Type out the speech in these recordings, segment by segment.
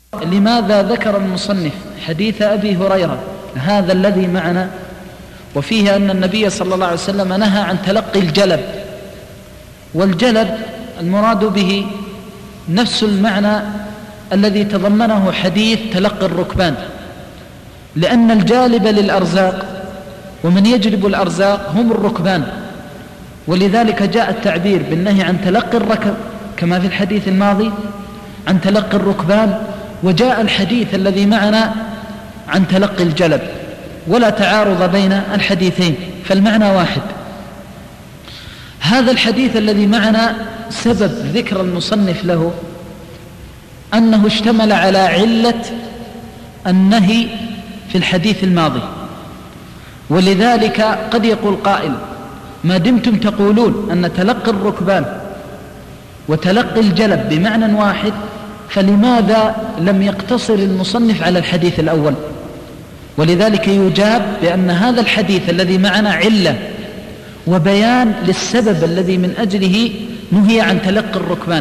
لماذا ذكر المصنف حديث أبي هريرة هذا الذي معنا وفيه أن النبي صلى الله عليه وسلم نهى عن تلقي الجلب؟ والجلب المراد به نفس المعنى الذي تضمنه حديث تلقي الركبان، لأن الجالب للأرزاق ومن يجلب الأرزاق هم الركبان، ولذلك جاء التعبير بالنهي عن تلقي الركب كما في الحديث الماضي عن تلقي الركبان، وجاء الحديث الذي معنا عن تلقي الجلب، ولا تعارض بين الحديثين فالمعنى واحد. هذا الحديث الذي معنا سبب ذكر المصنف له أنه اشتمل على علة النهي في الحديث الماضي، ولذلك قد يقول قائل ما دمتم تقولون أن تلقي الركبان وتلقي الجلب بمعنى واحد فلماذا لم يقتصر المصنف على الحديث الأول؟ ولذلك يجاب بأن هذا الحديث الذي معنا علة وبيان للسبب الذي من أجله نهي عن تلقي الركبان.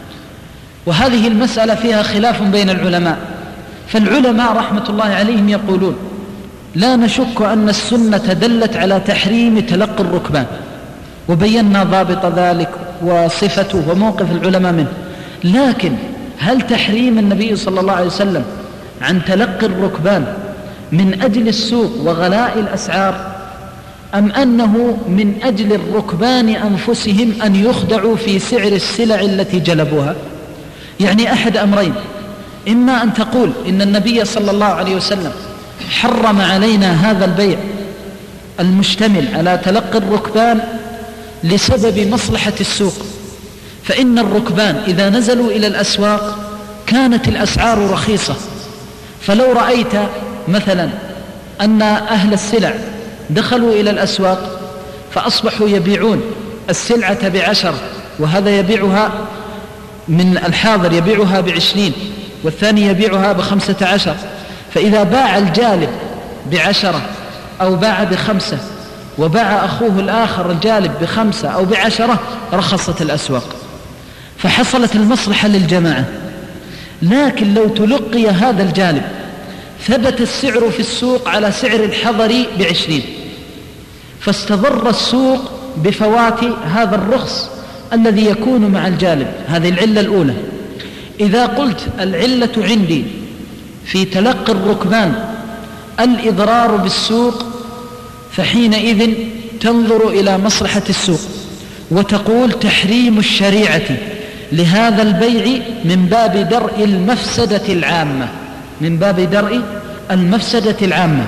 وهذه المسألة فيها خلاف بين العلماء، فالعلماء رحمة الله عليهم يقولون لا نشك أن السنة دلت على تحريم تلقي الركبان، وبينا ضابط ذلك وصفته وموقف العلماء منه، لكن هل تحريم النبي صلى الله عليه وسلم عن تلقي الركبان من أجل السوق وغلاء الأسعار، أم أنه من أجل الركبان أنفسهم أن يخدعوا في سعر السلع التي جلبوها؟ يعني أحد أمرين، إما أن تقول إن النبي صلى الله عليه وسلم حرم علينا هذا البيع المشتمل على تلقي الركبان لسبب مصلحة السوق، فإن الركبان إذا نزلوا إلى الأسواق كانت الأسعار رخيصة، فلو رأيت مثلا أن أهل السلع دخلوا إلى الأسواق فأصبحوا يبيعون السلعة ب10 وهذا يبيعها من الحاضر يبيعها ب20 والثاني يبيعها ب15، فإذا باع الجالب ب10 أو باع ب5 وباع أخوه الآخر الجالب ب5 أو ب10 رخصت الأسواق فحصلت المصلحة للجماعة. لكن لو تلقي هذا الجالب ثبت السعر في السوق على سعر الحضر ب20 فاستضر السوق بفوات هذا الرخص الذي يكون مع الجالب. هذه العلة الأولى. إذا قلت العلة عندي في تلقي الركبان الإضرار بالسوق فحينئذ تنظر إلى مصلحة السوق وتقول تحريم الشريعة لهذا البيع من باب درء المفسدة العامة، من باب درء المفسدة العامة.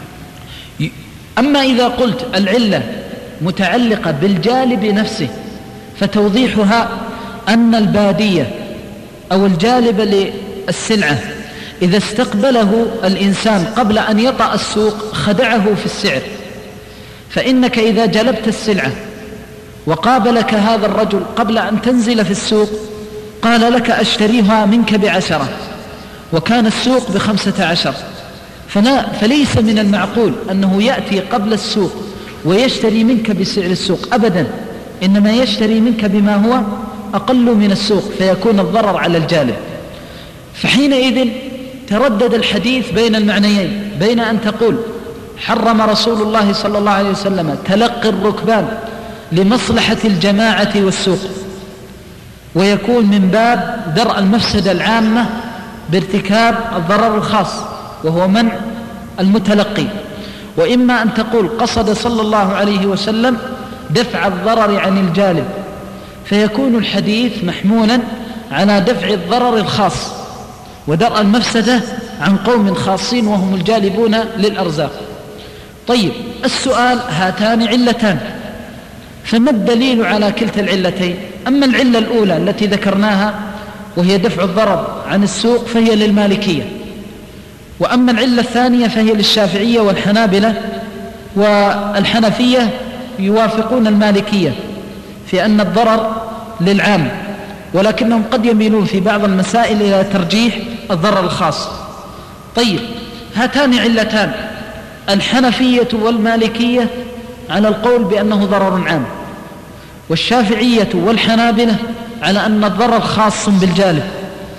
أما إذا قلت العلة متعلقة بالجالب نفسه فتوضيحها أن البادية أو الجالب للسلعة إذا استقبله الإنسان قبل أن يطأ السوق خدعه في السعر، فإنك إذا جلبت السلعة وقابلك هذا الرجل قبل أن تنزل في السوق قال لك أشتريها منك ب10 وكان السوق ب15، فليس من المعقول أنه يأتي قبل السوق ويشتري منك بسعر السوق أبدا، إنما يشتري منك بما هو أقل من السوق فيكون الضرر على الجالب. فحينئذ تردد الحديث بين المعنيين، بين أن تقول حرم رسول الله صلى الله عليه وسلم تلقي الركبان لمصلحة الجماعة والسوق ويكون من باب درء المفسدة العامة بارتكاب الضرر الخاص وهو منع المتلقي، وإما أن تقول قصد صلى الله عليه وسلم دفع الضرر عن الجالب فيكون الحديث محمولا على دفع الضرر الخاص ودرء المفسدة عن قوم خاصين وهم الجالبون للأرزاق. طيب السؤال هاتان علتان، فما الدليل على كلتا العلتين؟ أما العلة الأولى التي ذكرناها وهي دفع الضرر عن السوق فهي للمالكية، وأما العلة الثانية فهي للشافعية والحنابلة، والحنفية يوافقون المالكية في أن الضرر للعام، ولكنهم قد يميلون في بعض المسائل إلى ترجيح الضرر الخاص. طيب هاتان علتان، الحنفية والمالكية على القول بأنه ضرر عام، والشافعية والحنابلة على أن الضرر خاص بالجالب،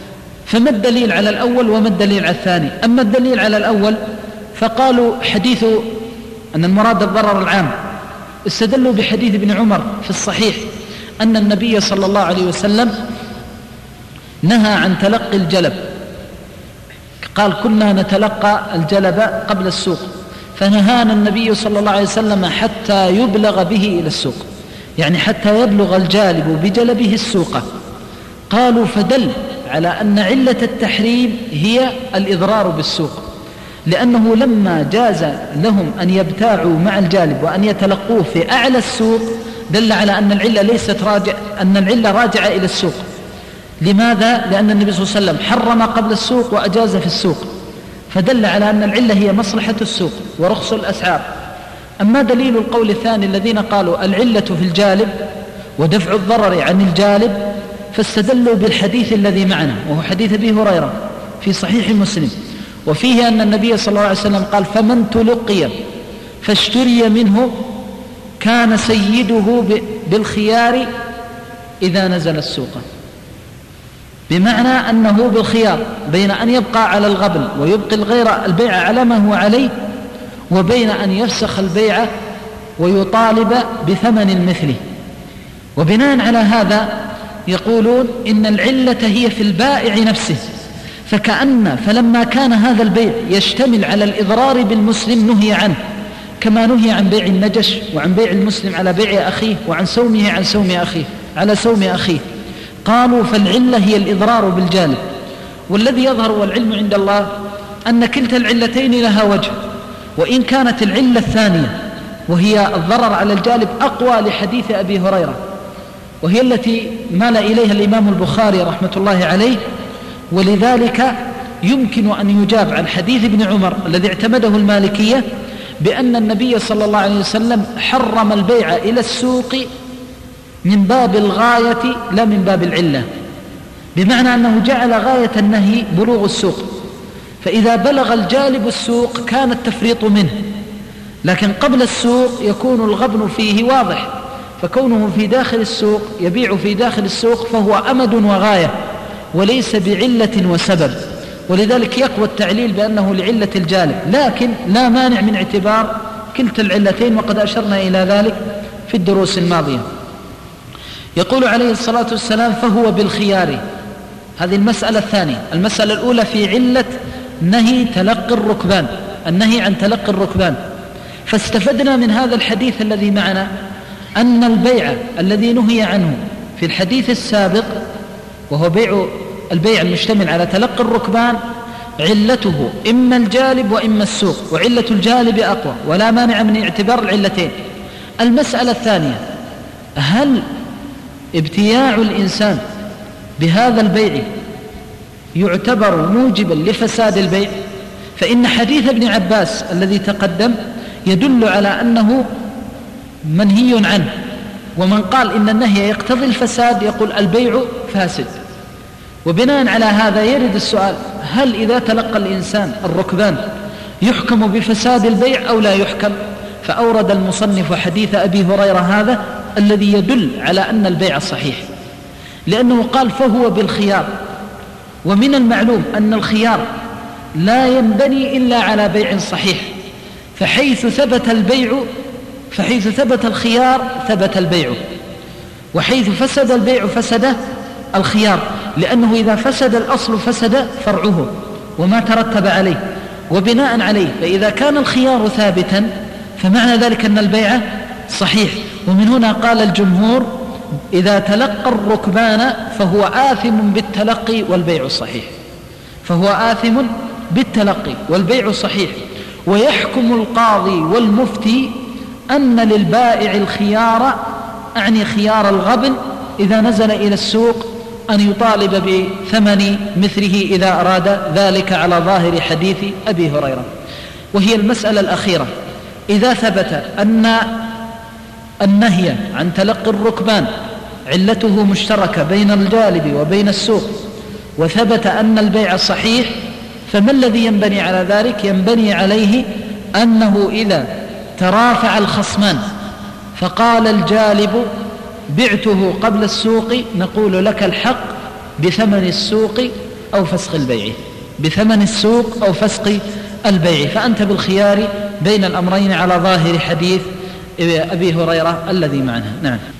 فما الدليل على الأول وما الدليل على الثاني؟ أما الدليل على الأول فقالوا حديث أن المراد الضرر العام، استدلوا بحديث ابن عمر في الصحيح أن النبي صلى الله عليه وسلم نهى عن تلقي الجلب، قال كنا نتلقى الجلب قبل السوق، فنهانا النبي صلى الله عليه وسلم حتى يبلغ به إلى السوق، يعني حتى يبلغ الجالب بجلبه السوق. قالوا فدل على أن علة التحريم هي الإضرار بالسوق، لأنه لما جاز لهم أن يبتاعوا مع الجالب وأن يتلقوه في أعلى السوق دل على أن العلة راجعة إلى السوق. لماذا؟ لأن النبي صلى الله عليه وسلم حرم قبل السوق وأجاز في السوق، فدل على أن العلة هي مصلحة السوق ورخص الأسعار. أما دليل القول الثاني الذين قالوا العلة في الجالب ودفع الضرر عن الجالب، فاستدلوا بالحديث الذي معنا وهو حديث أبي هريرة في صحيح مسلم، وفيه أن النبي صلى الله عليه وسلم قال فمن تلقي فاشتري منه كان سيده بالخيار إذا نزل السوق، بمعنى أنه بالخيار بين أن يبقى على الغبن ويبقي البيع على ما هو عليه، وبين أن يفسخ البيع ويطالب بثمن مثله. وبناء على هذا يقولون إن العلة هي في البائع نفسه، فلما كان هذا البيع يشتمل على الإضرار بالمسلم نهي عنه، كما نهي عن بيع النجش وعن بيع المسلم على بيع أخيه وعن سومه على سوم أخيه. قالوا فالعلة هي الإضرار بالجانب، والذي يظهر والعلم عند الله أن كلتا العلتين لها وجه، وإن كانت العلة الثانية وهي الضرر على الجانب أقوى لحديث أبي هريرة، وهي التي مال إليها الإمام البخاري رحمة الله عليه، ولذلك يمكن أن يجاب عن حديث ابن عمر الذي اعتمده المالكية بأن النبي صلى الله عليه وسلم حرم البيع إلى السوق من باب الغاية لا من باب العلة، بمعنى أنه جعل غاية النهي بلوغ السوق، فإذا بلغ الجالب السوق كان التفريط منه، لكن قبل السوق يكون الغبن فيه واضح، فكونه في داخل السوق يبيع في داخل السوق فهو أمد وغاية وليس بعلة وسبب، ولذلك يقوى التعليل بأنه لعلة الجالب، لكن لا مانع من اعتبار كلتا العلتين، وقد أشرنا إلى ذلك في الدروس الماضية. يقول عليه الصلاة والسلام فهو بالخيار. هذه المسألة الثانية. المسألة الأولى في علة نهي تلقي الركبان، النهي عن تلقي الركبان، فاستفدنا من هذا الحديث الذي معنا أن البيع الذي نهي عنه في الحديث السابق وهو البيع المشتمل على تلقي الركبان علته إما الجالب وإما السوق، وعلة الجالب أقوى ولا مانع من اعتبار العلتين. المسألة الثانية هل ابتياع الإنسان بهذا البيع يعتبر موجبا لفساد البيع؟ فإن حديث ابن عباس الذي تقدم يدل على أنه منهي عنه، ومن قال إن النهي يقتضي الفساد يقول البيع فاسد. وبناء على هذا يرد السؤال هل إذا تلقى الإنسان الركبان يحكم بفساد البيع أو لا يحكم؟ فأورد المصنف حديث أبي هريرة هذا الذي يدل على أن البيع صحيح، لأنه قال فهو بالخيار، ومن المعلوم أن الخيار لا ينبني إلا على بيع صحيح، فحيث ثبت الخيار ثبت البيع، وحيث فسد البيع فسد الخيار، لأنه إذا فسد الأصل فسد فرعه وما ترتب عليه. وبناء عليه فإذا كان الخيار ثابتا فمعنى ذلك أن البيع صحيح. ومن هنا قال الجمهور إذا تلقى الركبان فهو آثم بالتلقي والبيع صحيح، فهو آثم بالتلقي والبيع صحيح. ويحكم القاضي والمفتي أن للبائع الخيار، أعني خيار الغبن إذا نزل إلى السوق، أن يطالب بثمن مثله إذا أراد ذلك على ظاهر حديث أبي هريرة. وهي المسألة الأخيرة، إذا ثبت أن النهي عن تلقي الركبان علته مشتركة بين الجالب وبين السوق، وثبت أن البيع صحيح، فما الذي ينبني على ذلك؟ ينبني عليه أنه إذا ترافع الخصمان فقال الجالب بعته قبل السوق نقول لك الحق بثمن السوق أو فسخ البيع، بثمن السوق أو فسخ البيع، فأنت بالخيار بين الأمرين على ظاهر حديث أبي هريرة الذي معنا. نعم.